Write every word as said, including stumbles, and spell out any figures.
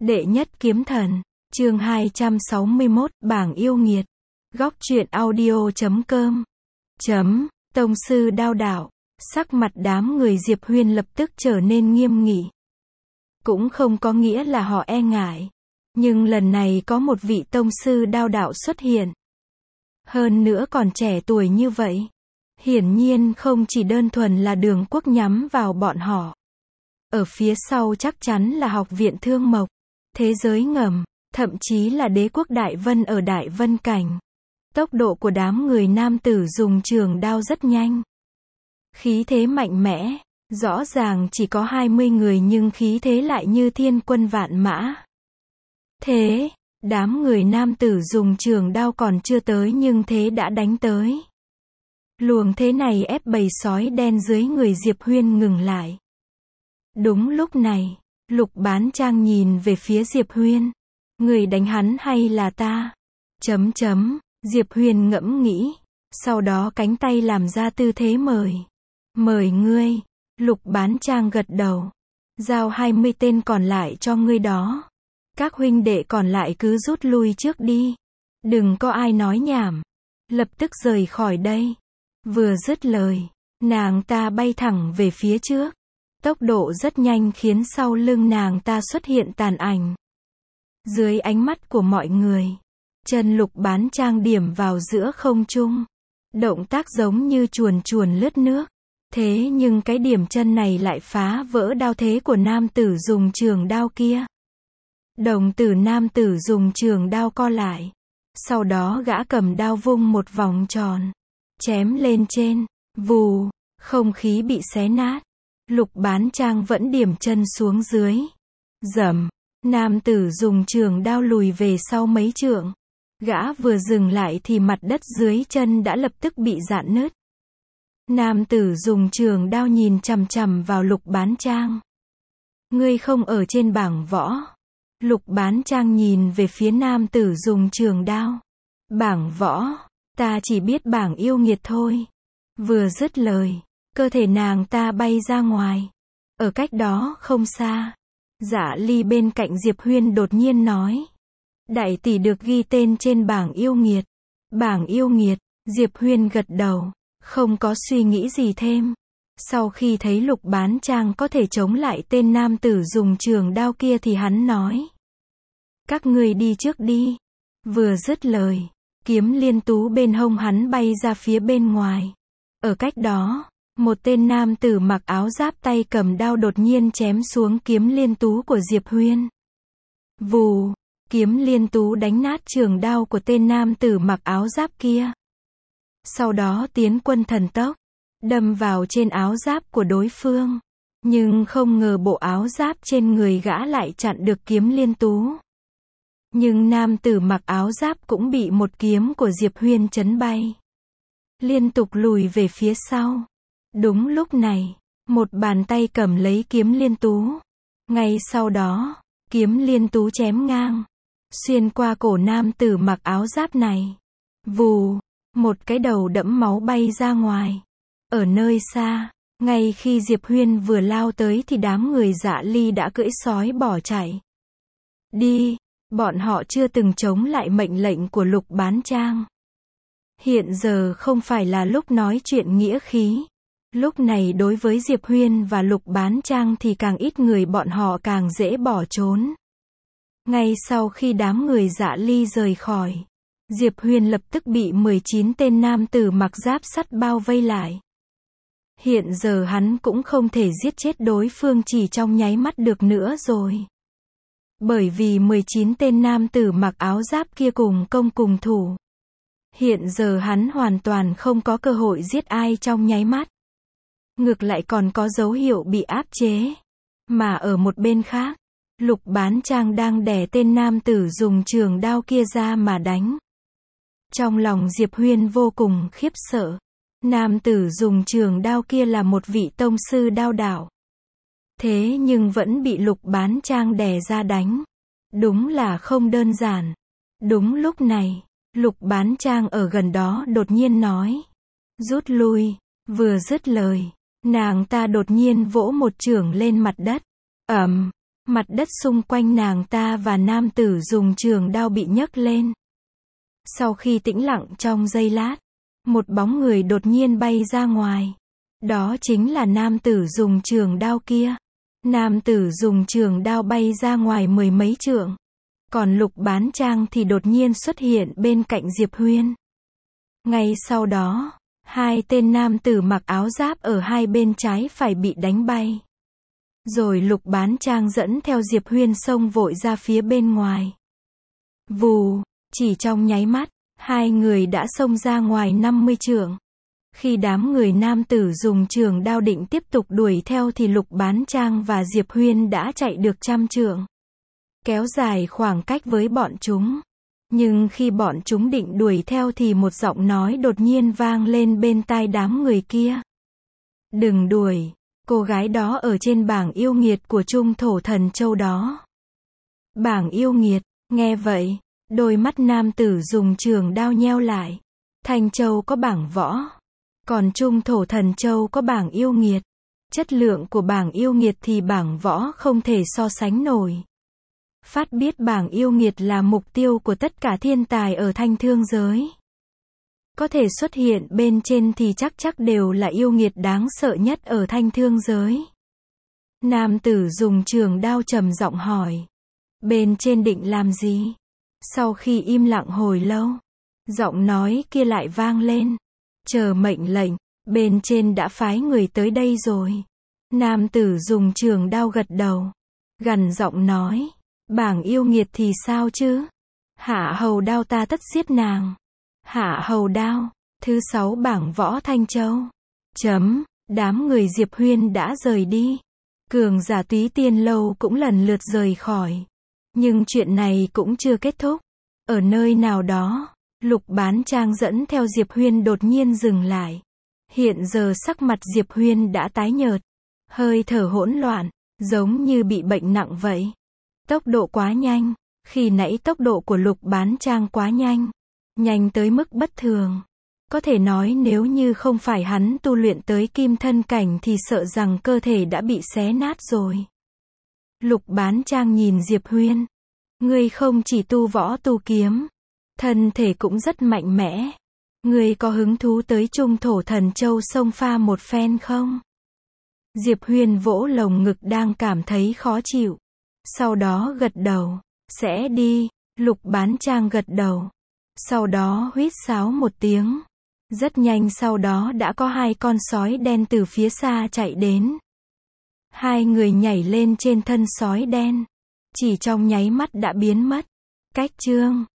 Đệ nhất kiếm thần, chương hai trăm sáu mươi mốt, bảng yêu nghiệt. Góc truyện audio chấm com. Chấm, tông sư đao đạo. Sắc mặt đám người Diệp Huyên lập tức trở nên nghiêm nghị. Cũng không có nghĩa là họ e ngại. Nhưng lần này có một vị tông sư đao đạo xuất hiện. Hơn nữa còn trẻ tuổi như vậy. Hiển nhiên không chỉ đơn thuần là Đường Quốc nhắm vào bọn họ. Ở phía sau chắc chắn là Học viện Thương Mộc, Thế giới ngầm, thậm chí là Đế quốc Đại Vân ở Đại Vân Cảnh. Tốc độ của đám người nam tử dùng trường đao rất nhanh. Khí thế mạnh mẽ, rõ ràng chỉ có hai mươi người nhưng khí thế lại như thiên quân vạn mã. Thế, đám người nam tử dùng trường đao còn chưa tới nhưng thế đã đánh tới. Luồng thế này ép bầy sói đen dưới người Diệp Huyên ngừng lại. Đúng lúc này, Lục Bán Trang nhìn về phía Diệp Huyên. Người đánh hắn hay là ta? Chấm chấm, Diệp Huyên ngẫm nghĩ. Sau đó cánh tay làm ra tư thế mời. Mời ngươi. Lục Bán Trang gật đầu. Giao hai mươi tên còn lại cho ngươi đó. Các huynh đệ còn lại cứ rút lui trước đi. Đừng có ai nói nhảm. Lập tức rời khỏi đây. Vừa dứt lời, nàng ta bay thẳng về phía trước. Tốc độ rất nhanh khiến sau lưng nàng ta xuất hiện tàn ảnh. Dưới ánh mắt của mọi người, chân Lục Bán Trang điểm vào giữa không trung. Động tác giống như chuồn chuồn lướt nước. Thế nhưng cái điểm chân này lại phá vỡ đao thế của nam tử dùng trường đao kia. Đồng tử nam tử dùng trường đao co lại. Sau đó gã cầm đao vung một vòng tròn. Chém lên trên. Vù, không khí bị xé nát. Lục Bán Trang vẫn điểm chân xuống dưới. Dầm, nam tử dùng trường đao lùi về sau mấy trượng. Gã vừa dừng lại thì mặt đất dưới chân đã lập tức bị rạn nứt. Nam tử dùng trường đao nhìn chằm chằm vào Lục Bán Trang. Ngươi không ở trên bảng võ. Lục Bán Trang nhìn về phía nam tử dùng trường đao. Bảng võ, ta chỉ biết bảng yêu nghiệt thôi. Vừa dứt lời, cơ thể nàng ta bay ra ngoài. Ở cách đó không xa, Dạ Ly bên cạnh Diệp Huyên đột nhiên nói. Đại tỷ được ghi tên trên bảng yêu nghiệt. Bảng yêu nghiệt, Diệp Huyên gật đầu, không có suy nghĩ gì thêm. Sau khi thấy Lục Bán Trang có thể chống lại tên nam tử dùng trường đao kia thì hắn nói. Các ngươi đi trước đi. Vừa dứt lời, kiếm liên tú bên hông hắn bay ra phía bên ngoài. Ở cách đó, một tên nam tử mặc áo giáp tay cầm đao đột nhiên chém xuống kiếm liên tú của Diệp Huyên. Vù, kiếm liên tú đánh nát trường đao của tên nam tử mặc áo giáp kia. Sau đó tiến quân thần tốc, đâm vào trên áo giáp của đối phương. Nhưng không ngờ bộ áo giáp trên người gã lại chặn được kiếm liên tú. Nhưng nam tử mặc áo giáp cũng bị một kiếm của Diệp Huyên chấn bay. Liên tục lùi về phía sau. Đúng lúc này, một bàn tay cầm lấy kiếm liên tú. Ngay sau đó, kiếm liên tú chém ngang. Xuyên qua cổ nam tử mặc áo giáp này. Vù, một cái đầu đẫm máu bay ra ngoài. Ở nơi xa, ngay khi Diệp Huyên vừa lao tới thì đám người Dạ Ly đã cưỡi sói bỏ chạy. Đi, bọn họ chưa từng chống lại mệnh lệnh của Lục Bán Trang. Hiện giờ không phải là lúc nói chuyện nghĩa khí. Lúc này đối với Diệp Huyên và Lục Bán Trang thì càng ít người bọn họ càng dễ bỏ trốn. Ngay sau khi đám người Dạ Ly rời khỏi, Diệp Huyên lập tức bị mười chín tên nam tử mặc giáp sắt bao vây lại. Hiện giờ hắn cũng không thể giết chết đối phương chỉ trong nháy mắt được nữa rồi. Bởi vì mười chín tên nam tử mặc áo giáp kia cùng công cùng thủ. Hiện giờ hắn hoàn toàn không có cơ hội giết ai trong nháy mắt. Ngược lại còn có dấu hiệu bị áp chế. Mà ở một bên khác, Lục Bán Trang đang đè tên nam tử dùng trường đao kia ra mà đánh. Trong lòng Diệp Huyên vô cùng khiếp sợ. Nam tử dùng trường đao kia là một vị tông sư đao đạo. Thế nhưng vẫn bị Lục Bán Trang đè ra đánh. Đúng là không đơn giản. Đúng lúc này, Lục Bán Trang ở gần đó đột nhiên nói. Rút lui. Vừa dứt lời, nàng ta đột nhiên vỗ một chưởng lên mặt đất. Ầm, Mặt đất xung quanh nàng ta và nam tử dùng trường đao bị nhấc lên. Sau khi tĩnh lặng trong giây lát, một bóng người đột nhiên bay ra ngoài. Đó chính là nam tử dùng trường đao kia. Nam tử dùng trường đao bay ra ngoài mười mấy trượng. Còn Lục Bán Trang thì đột nhiên xuất hiện bên cạnh Diệp Huyên. Ngay sau đó, hai tên nam tử mặc áo giáp ở hai bên trái phải bị đánh bay. Rồi Lục Bán Trang dẫn theo Diệp Huyên xông vội ra phía bên ngoài. Vù, chỉ trong nháy mắt, hai người đã xông ra ngoài năm mươi trượng. Khi đám người nam tử dùng trường đao định tiếp tục đuổi theo thì Lục Bán Trang và Diệp Huyên đã chạy được trăm trượng. Kéo dài khoảng cách với bọn chúng. Nhưng khi bọn chúng định đuổi theo thì một giọng nói đột nhiên vang lên bên tai đám người kia. Đừng đuổi, cô gái đó ở trên bảng yêu nghiệt của Trung Thổ Thần Châu đó. Bảng yêu nghiệt, nghe vậy, đôi mắt nam tử dùng trường đao nheo lại. Thanh Châu có bảng võ, còn Trung Thổ Thần Châu có bảng yêu nghiệt. Chất lượng của bảng yêu nghiệt thì bảng võ không thể so sánh nổi. Phát biết bảng yêu nghiệt là mục tiêu của tất cả thiên tài ở Thanh Thương giới. Có thể xuất hiện bên trên thì chắc chắc đều là yêu nghiệt đáng sợ nhất ở Thanh Thương giới. Nam tử dùng trường đao trầm giọng hỏi. Bên trên định làm gì? Sau khi im lặng hồi lâu, giọng nói kia lại vang lên. Chờ mệnh lệnh, bên trên đã phái người tới đây rồi. Nam tử dùng trường đao gật đầu. Gằn giọng nói. Bảng yêu nghiệt thì sao chứ? Hạ hầu đao ta tất giết nàng. Hạ hầu đao, thứ sáu bảng võ Thanh Châu. Chấm, đám người Diệp Huyên đã rời đi. Cường giả Túy Tiên Lâu cũng lần lượt rời khỏi. Nhưng chuyện này cũng chưa kết thúc. Ở nơi nào đó, Lục Bán Trang dẫn theo Diệp Huyên đột nhiên dừng lại. Hiện giờ sắc mặt Diệp Huyên đã tái nhợt. Hơi thở hỗn loạn, giống như bị bệnh nặng vậy. Tốc độ quá nhanh. Khi nãy tốc độ của Lục Bán Trang quá nhanh. Nhanh tới mức bất thường. Có thể nói nếu như không phải hắn tu luyện tới kim thân cảnh thì sợ rằng cơ thể đã bị xé nát rồi. Lục Bán Trang nhìn Diệp Huyên. Ngươi không chỉ tu võ tu kiếm. Thân thể cũng rất mạnh mẽ. Ngươi có hứng thú tới Trung Thổ Thần Châu xông pha một phen không? Diệp Huyên vỗ lồng ngực đang cảm thấy khó chịu. Sau đó gật đầu. Sẽ đi. Lục Bán Trang gật đầu. Sau đó huýt sáo một tiếng. Rất nhanh sau đó đã có hai con sói đen từ phía xa chạy đến. Hai người nhảy lên trên thân sói đen. Chỉ trong nháy mắt đã biến mất. Cách chương